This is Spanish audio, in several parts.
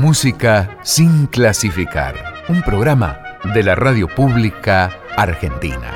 Música sin clasificar. Un programa de la Radio Pública Argentina.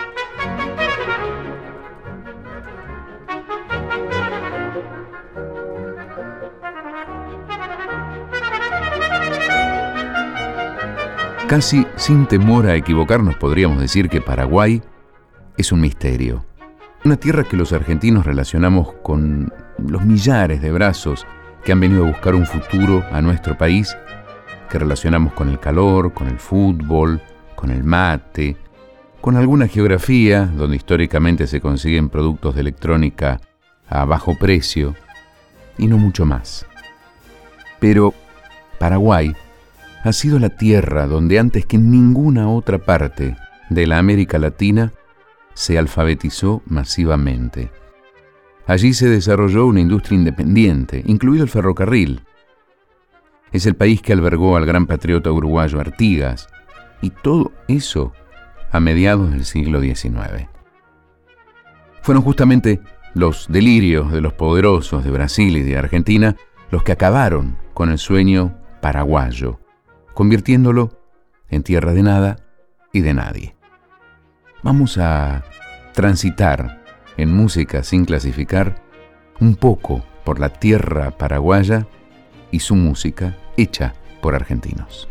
Casi sin temor a equivocarnos podríamos decir que Paraguay es un misterio. Una tierra que los argentinos relacionamos con los millares de brazos que han venido a buscar un futuro a nuestro país, que relacionamos con el calor, con el fútbol, con el mate, con alguna geografía donde históricamente se consiguen productos de electrónica a bajo precio y no mucho más. Pero Paraguay ha sido la tierra donde antes que en ninguna otra parte de la América Latina se alfabetizó masivamente. Allí se desarrolló una industria independiente, incluido el ferrocarril. Es el país que albergó al gran patriota uruguayo Artigas, y todo eso a mediados del siglo XIX. Fueron justamente los delirios de los poderosos de Brasil y de Argentina los que acabaron con el sueño paraguayo, convirtiéndolo en tierra de nada y de nadie. Vamos a transitar en Música sin clasificar un poco por la tierra paraguaya y su música hecha por argentinos.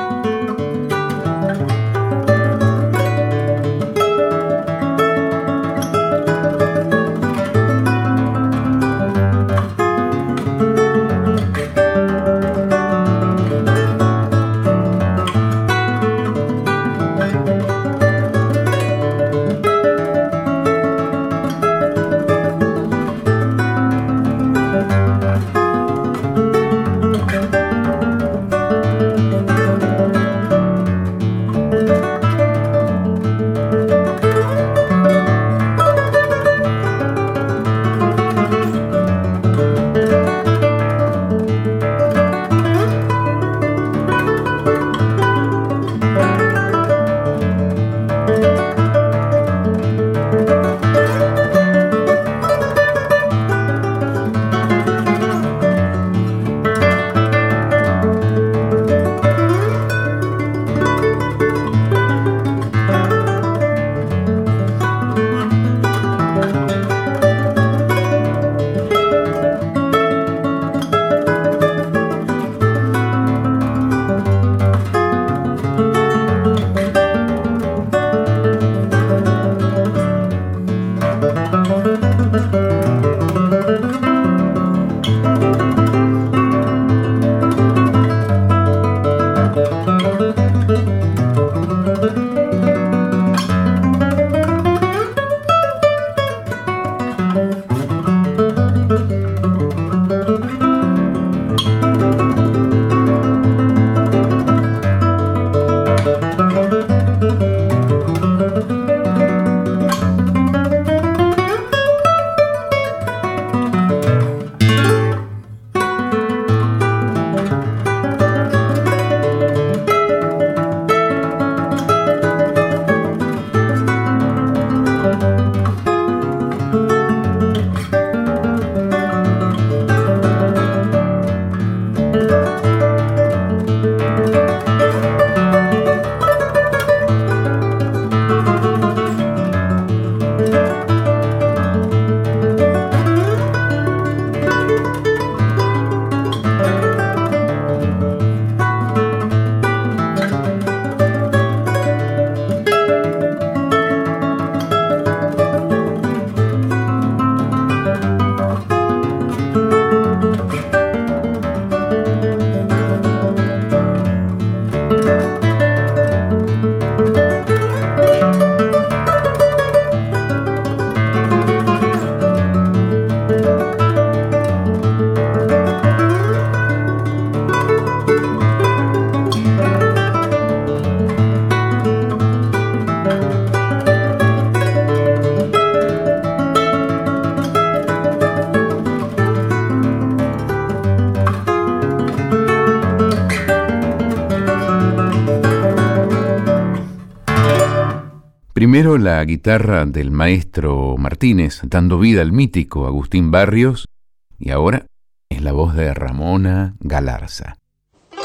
Primero la guitarra del maestro Martínez, dando vida al mítico Agustín Barrios, y ahora es la voz de Ramona Galarza.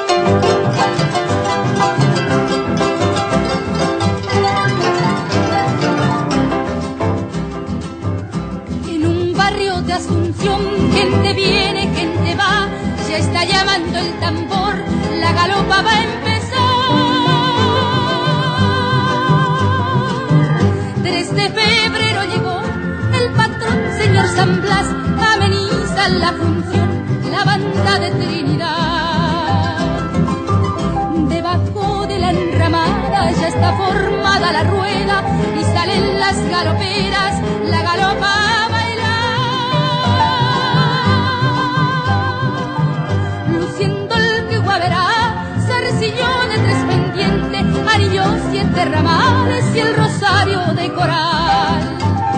En un barrio de Asunción, gente viene, gente va, ya está llamando el tambor, la galopa va a empezar. 3 de febrero llegó el patrón, señor San Blas, ameniza la función, la banda de Trinidad. Debajo de la enramada ya está formada la rueda y salen las galoperas, la galopa a bailar. Luciendo el que guaverá, zarcillo de 3 pendientes, anillos 7 ramales y el rosario de coral.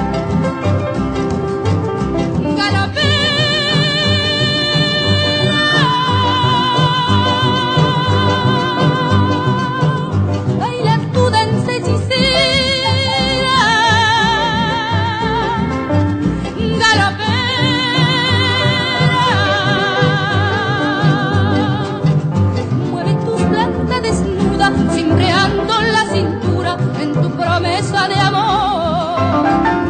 Cimbreando la cintura en tu promesa de amor.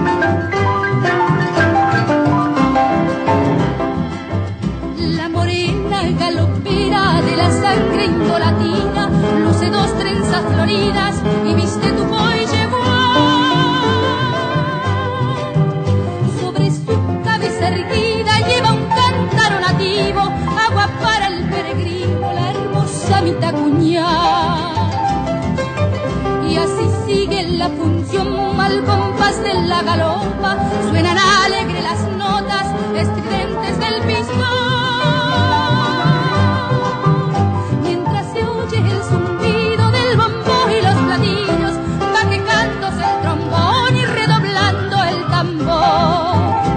La morena galopera de la sangre indolatina luce 2 trenzas floridas y viste tu polle guay. Sobre su cabeza erguida lleva un cántaro nativo, agua para el peregrino, la hermosa mitacuñá. Y así sigue la función al compás de la galopa, suenan alegre las notas estridentes del pistón. Mientras se oye el zumbido del bombo y los platillos, va quejándose el trombón y redoblando el tambor.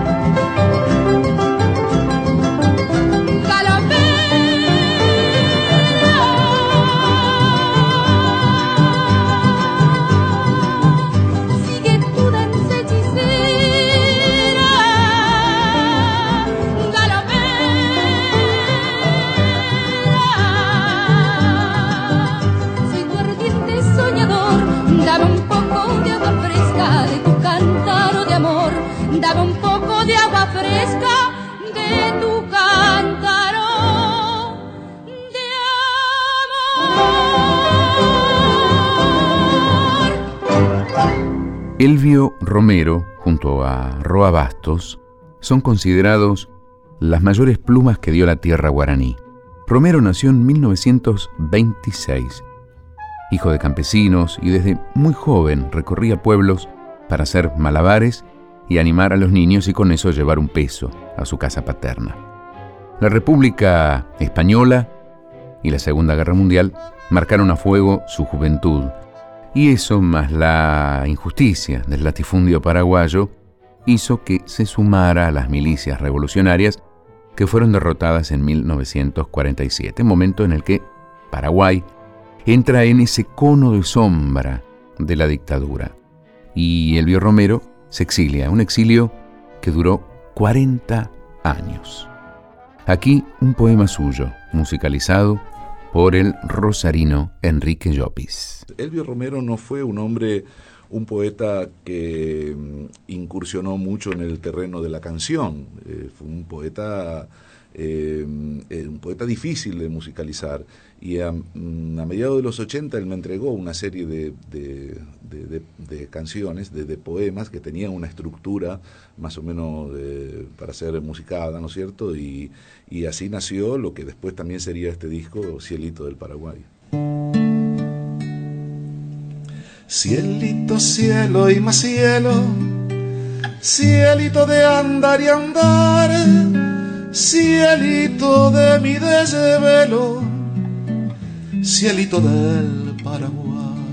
Dame un poco de agua fresca de tu cántaro de amor. Elvio Romero, junto a Roa Bastos, son considerados las mayores plumas que dio la tierra guaraní. Romero nació en 1926, hijo de campesinos, y desde muy joven recorría pueblos para hacer malabares y animar a los niños y con eso llevar un peso a su casa paterna. La República Española y la Segunda Guerra Mundial marcaron a fuego su juventud, y eso, más la injusticia del latifundio paraguayo, hizo que se sumara a las milicias revolucionarias que fueron derrotadas en 1947, momento en el que Paraguay entra en ese cono de sombra de la dictadura. Y Elvio Romero se exilia, un exilio que duró 40 años. Aquí un poema suyo, musicalizado por el rosarino Enrique Llopis. Elvio Romero no fue un poeta que incursionó mucho en el terreno de la canción. Fue un poeta difícil de musicalizar, y a mediados de los 80 él me entregó una serie de canciones, de poemas que tenían una estructura más o menos para ser musicada, ¿no es cierto? Y así nació lo que después también sería este disco, Cielito del Paraguay. Cielito, cielo y más cielo, cielito de andar y andar, cielito de mi desvelo, cielito del Paraguay.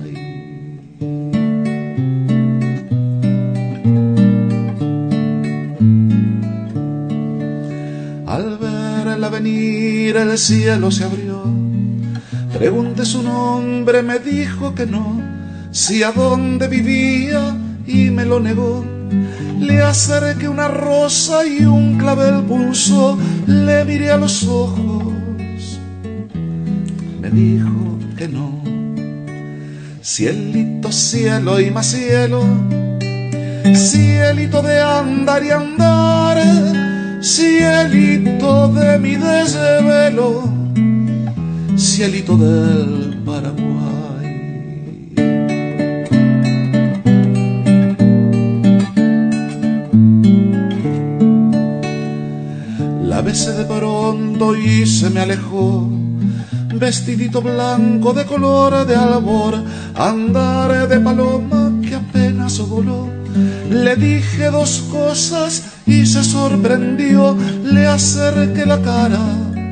Al verla venir el cielo se abrió, pregunté su nombre, me dijo que no, si a dónde vivía y me lo negó. Le acerqué una rosa y un clavel pulsó, le miré a los ojos, me dijo que no. Cielito, cielo y más cielo, cielito de andar y andar, cielito de mi desvelo, cielito del Paraguay. La besé de pronto y se me alejó, vestidito blanco de color de albor, andar de paloma que apenas voló. Le dije dos cosas y se sorprendió, le acerqué la cara,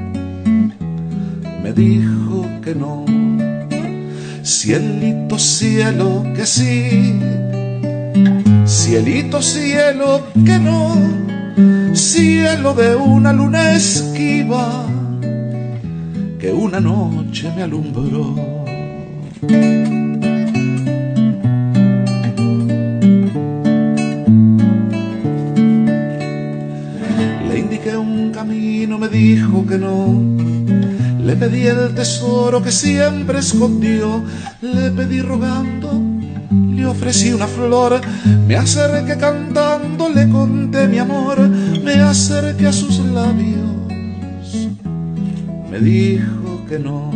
me dijo que no. Cielito, cielo, que sí, cielito, cielo, que no, cielo de una luna esquiva que una noche me alumbró. Le indiqué un camino, me dijo que no. Le pedí el tesoro que siempre escondió. Le pedí rogando, le ofrecí una flor. Me acerqué cantando, le conté mi amor. Me acerqué a sus labios, me dijo que no.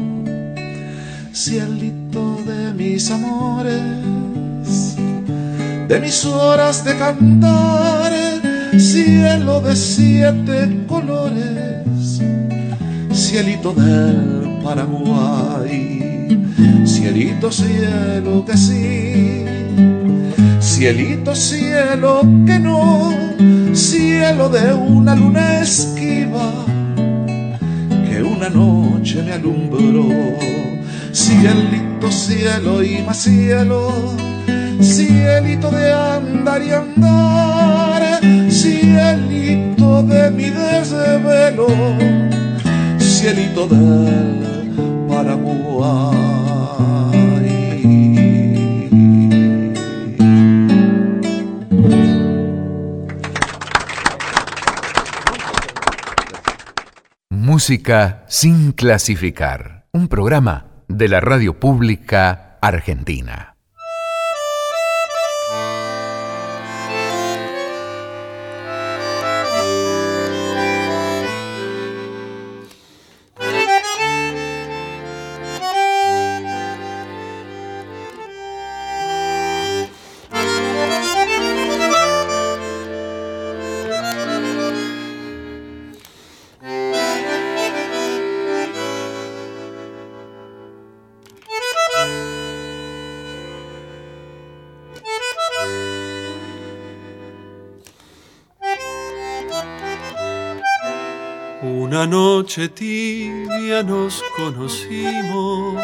Cielito de mis amores, de mis horas de cantar, cielo de 7 colores, cielito del Paraguay. Cielito, cielo que sí, cielito, cielo que no, cielo de una luna esquiva que una noche me alumbró. Cielito, cielo y más cielo, cielito de andar y andar, cielito de mi desvelo, cielito del Paraguay. Música sin clasificar, un programa de la radio pública argentina. Una noche tibia nos conocimos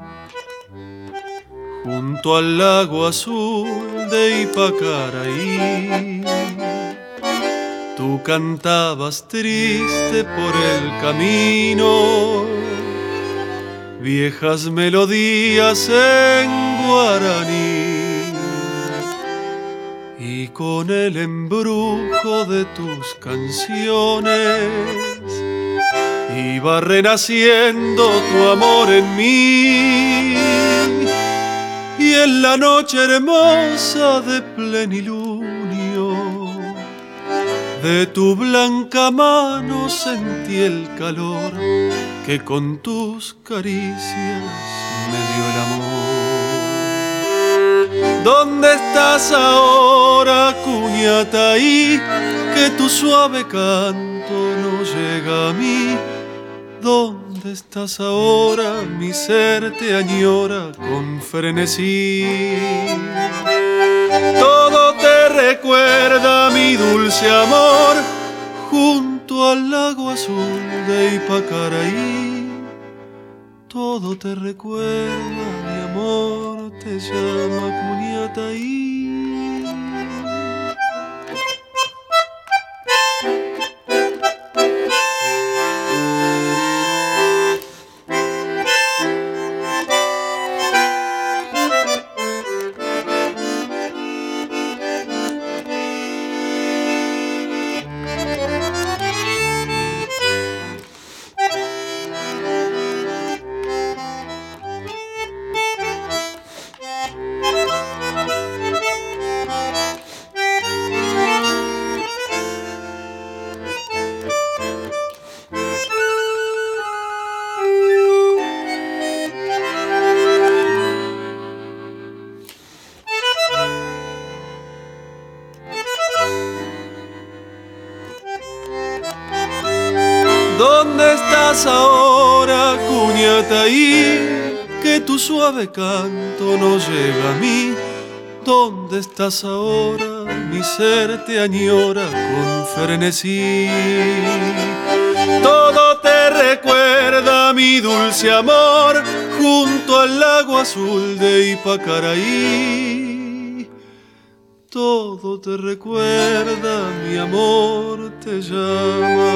junto al lago azul de Ipacaraí. Tú cantabas triste por el camino viejas melodías en guaraní, y con el embrujo de tus canciones iba renaciendo tu amor en mí. Y en la noche hermosa de plenilunio de tu blanca mano sentí el calor que con tus caricias me dio el amor. ¿Dónde estás ahora, Cuñataí? Que tu suave canto no llega a mí. ¿Dónde estás ahora? Mi ser te añora con frenesí. Todo te recuerda, mi dulce amor, junto al lago azul de Ipacaraí. Todo te recuerda, mi amor, te llama Cuñataí. ¿Dónde estás ahora, Cuñataí? Que tu suave canto no llega a mí. ¿Dónde estás ahora? Mi ser te añora con frenesí. Todo te recuerda, mi dulce amor, junto al lago azul de Ipacaraí. Todo te recuerda, mi amor te llama.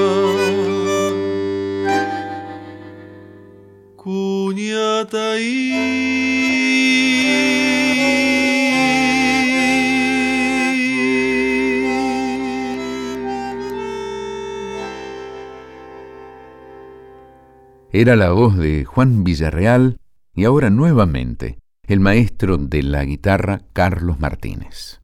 Cuñataí. Era la voz de Juan Villarreal y ahora nuevamente el maestro de la guitarra Carlos Martínez.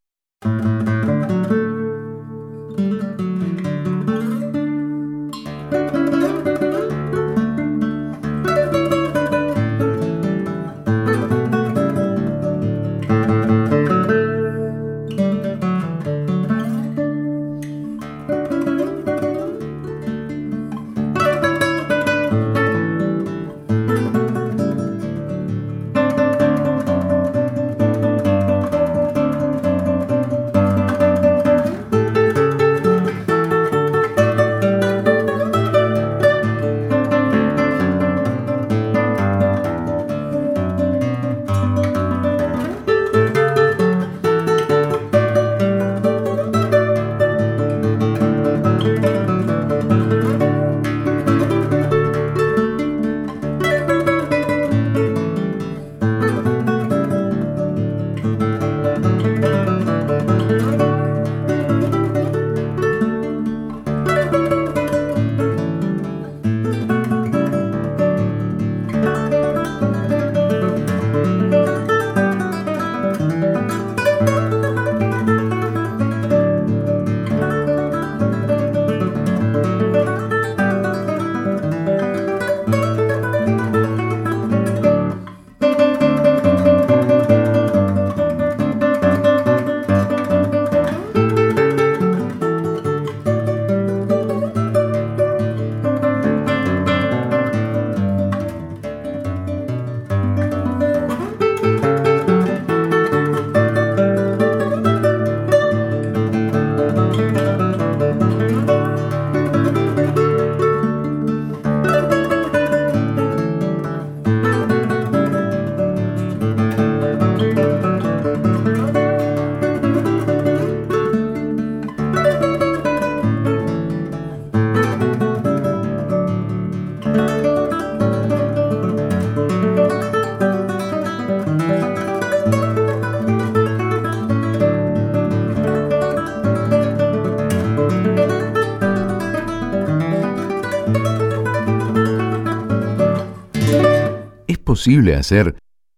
¿Es posible hacer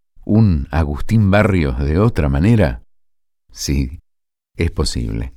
un Agustín Barrios de otra manera? Sí, es posible.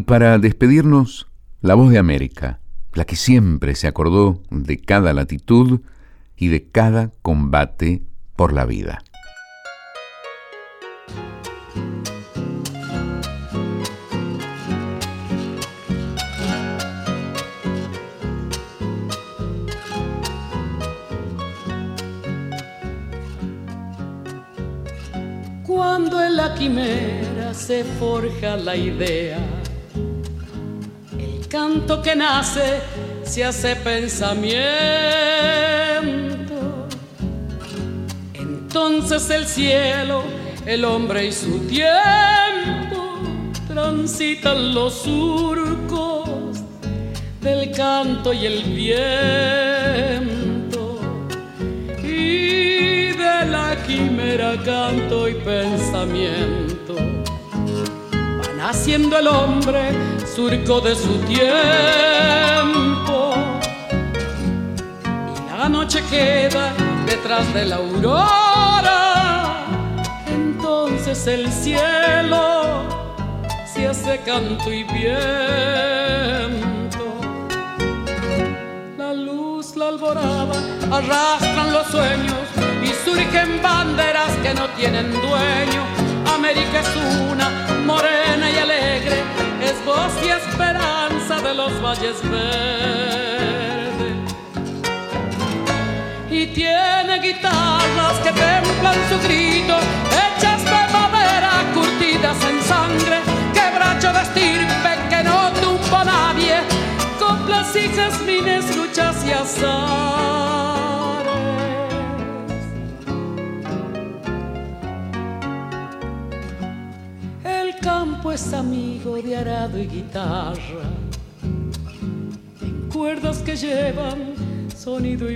para despedirnos, la voz de América, la que siempre se acordó de cada latitud y de cada combate por la vida. Cuando en la quimera se forja la idea, el canto que nace se hace pensamiento. Entonces el cielo, el hombre y su tiempo transitan los surcos del canto y el viento. Y de la quimera canto y pensamiento van haciendo el hombre surco de su tiempo. Y la noche queda detrás de la aurora. Entonces el cielo se hace canto y viento. La luz, la alborada arrastran los sueños y surgen banderas que no tienen dueño. América es una, morena y alegre, es voz y esperanza de los valles verdes. Y tiene guitarras que templan su grito, hechas de madera, curtidas en sangre, quebracho de estirpe que no tumba a nadie, coplas y jazmines, luchas y azares. El campo es amigo de arado y guitarra, en cuerdas que llevan sonido y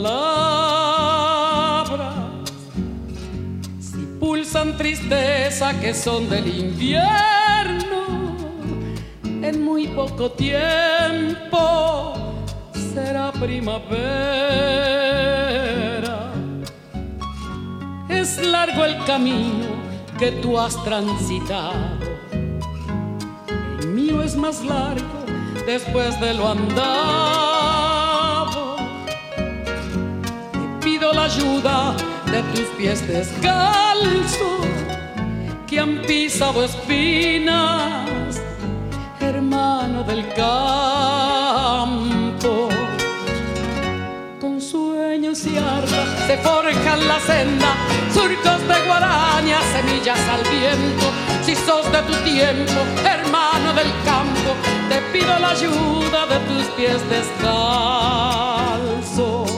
palabras. Si pulsan tristeza que son del invierno, en muy poco tiempo será primavera. Es largo el camino que tú has transitado, el mío es más largo después de lo andado. Te pido la ayuda de tus pies descalzos que han pisado espinas, hermano del campo. Con sueños y armas se forjan la senda, surcos de guaraña, semillas al viento. Si sos de tu tiempo, hermano del campo, te pido la ayuda de tus pies descalzos.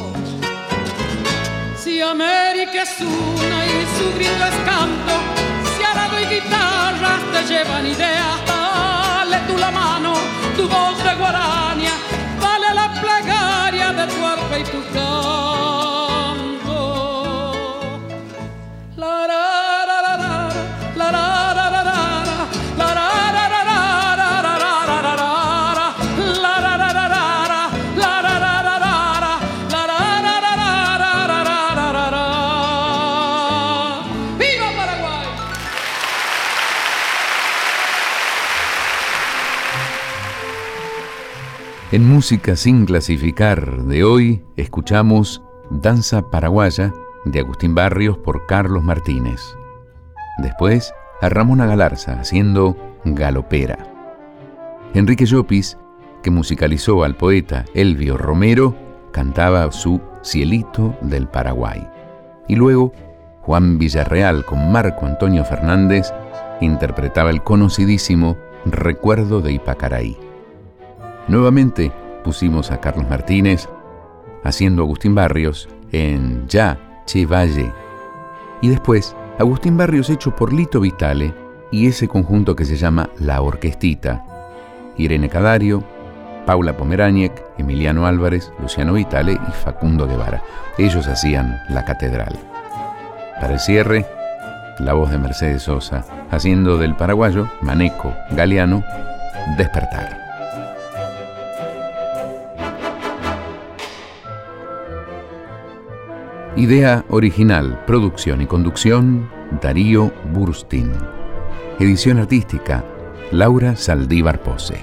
Si América es una y su grito es canto, si arado y guitarra te llevan ideas, dale tú la mano, tu voz de guaraña, dale la plegaria de tu arpa y tu canto. La ra ra ra ra, la ra ra ra ra, la ra ra ra ra, la ra ra ra ra, la ra ra ra ra, la ra ra ra ra, la ra ra ra ra. ¡Viva Paraguay! En Música sin clasificar de hoy escuchamos Danza Paraguaya de Agustín Barrios por Carlos Martínez. Después a Ramona Galarza haciendo Galopera. Enrique Llopis, que musicalizó al poeta Elvio Romero, cantaba su Cielito del Paraguay. Y luego Juan Villarreal con Marco Antonio Fernández interpretaba el conocidísimo Recuerdo de Ipacaraí. Nuevamente pusimos a Carlos Martínez haciendo Agustín Barrios en Ya Che Valle. Y después Agustín Barrios hecho por Lito Vitale y ese conjunto que se llama La Orquestita. Irene Cadario, Paula Pomeráñez, Emiliano Álvarez, Luciano Vitale y Facundo Guevara. Ellos hacían La Catedral. Para el cierre, la voz de Mercedes Sosa haciendo del paraguayo Maneco Galeano Despertar. Idea original, producción y conducción, Darío Burstin. Edición artística, Laura Saldívar Pose.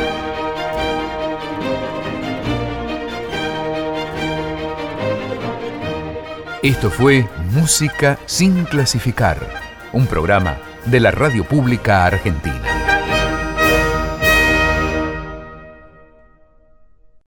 Esto fue Música sin clasificar, un programa de la Radio Pública Argentina.